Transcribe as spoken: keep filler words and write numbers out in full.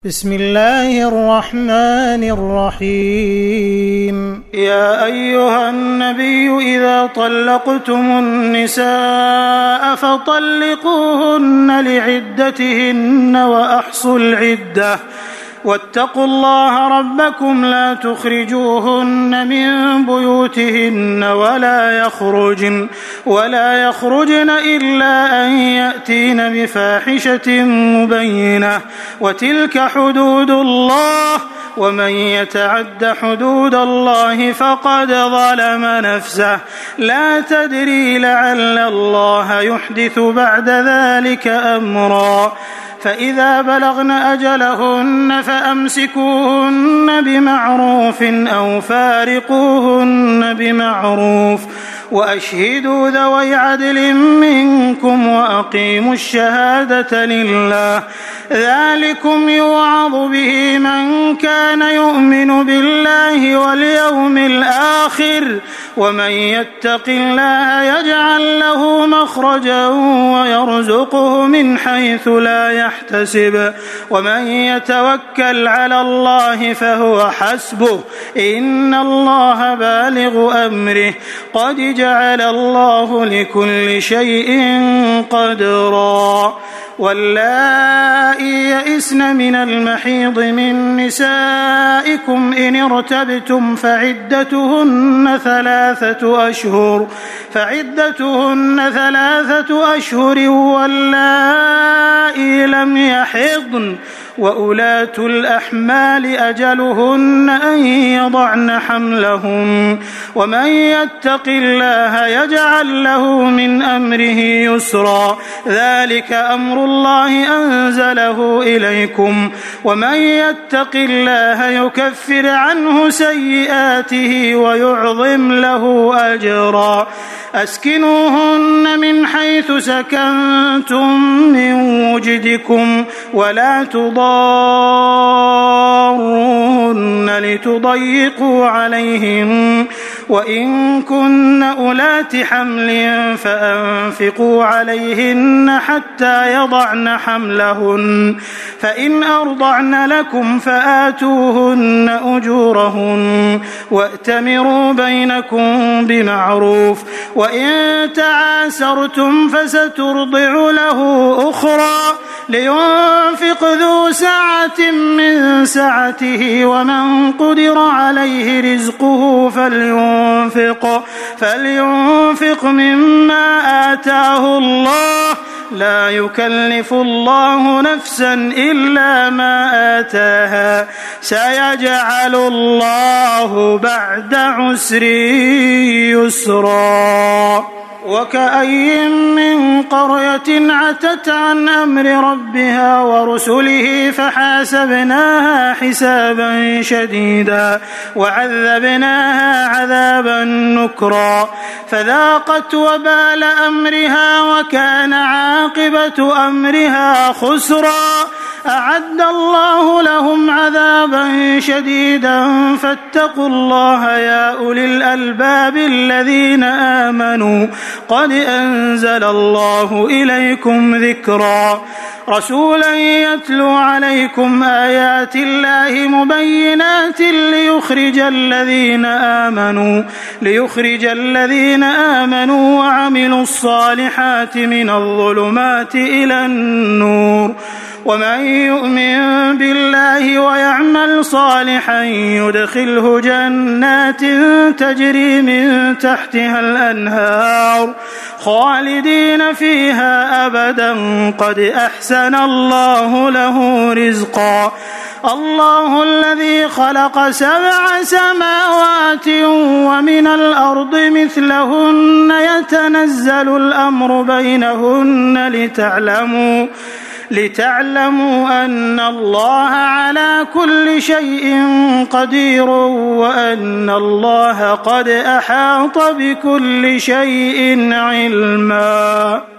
بسم الله الرحمن الرحيم. يا أيها النبي إذا طلقتم النساء فطلقوهن لعدتهن وأحصوا العدة واتقوا الله ربكم لا تخرجوهن من بيوتهن ولا يخرجن ولا يخرجن إلا أن يأتين بفاحشة مبينة وتلك حدود الله ومن يتعد حدود الله فقد ظلم نفسه لا تدري لعل الله يحدث بعد ذلك أمرا فإذا بلغن أجلهن فأمسكوهن بمعروف أو فارقوهن بمعروف وأشهدوا ذوي عدل منكم وأقيموا الشهادة لله ذلكم يوعظ به من كان يؤمن بالله واليوم الآخر ومن يتق الله يجعل له مخرجا ويرزقه من حيث لا يحتسب ومن يتوكل على الله فهو حسبه إن الله بالغ أمره قد جعل الله لكل شيء قدرا واللائي يئسن من المحيض من نسائكم إن ارتبتم فعدتهن ثلاثة أشهر فعدتهن ثلاثة أشهر واللائي لم يحضن وأولاة الأحمال أجلهن أن يضعن حملهن ومن يتق الله يجعل له من أمره يسرا ذلك أمر الله أنزله إليكم ومن يتق الله يكفر عنه سيئاته ويعظم له أجرا أسكنوهن من حيث سكنتم من وجدكم ولا تضاروهن لتضيقوا عليهم وإن كن أولات حمل فأنفقوا عليهن حتى يضعن حملهن فإن أرضعن لكم فآتوهن أجورهن وأتمروا بينكم بمعروف وإن تعاسرتم فسترضع له أخرى لينفق ذو سعة من سعته ومن قدر عليه رزقه فلينفق فلينفق مما آتاه الله لا يكلف الله نفسا إلا ما آتاها سيجعل الله بعد عسر يسرا وكأي من قرية عتت عن أمر ربها ورسله فحاسبناها حسابا شديدا وعذبناها عذابا نكرا فذاقت وبال أمرها وكان عاقبة أمرها خسرا أعد الله لهم عذابا شديدا فاتقوا الله يا أولي الألباب الذين آمنوا قد أنزل الله إليكم ذكرا رسولا يتلو عليكم آيات الله مبينات ليخرج الذين آمنوا ليخرج الذين آمنوا وعملوا الصالحات من الظلمات إلى النور ومن يؤمن بالله ويعمل صالحا يدخله جنات تجري من تحتها الأنهار خالدين فيها أبدا قد أحسن الله له رزقا الله الذي خلق سبع سماوات ومن الأرض مثلهن يتنزل الأمر بينهن لتعلموا لتعلموا أن الله على كل شيء قدير وأن الله قد أحاط بكل شيء علما.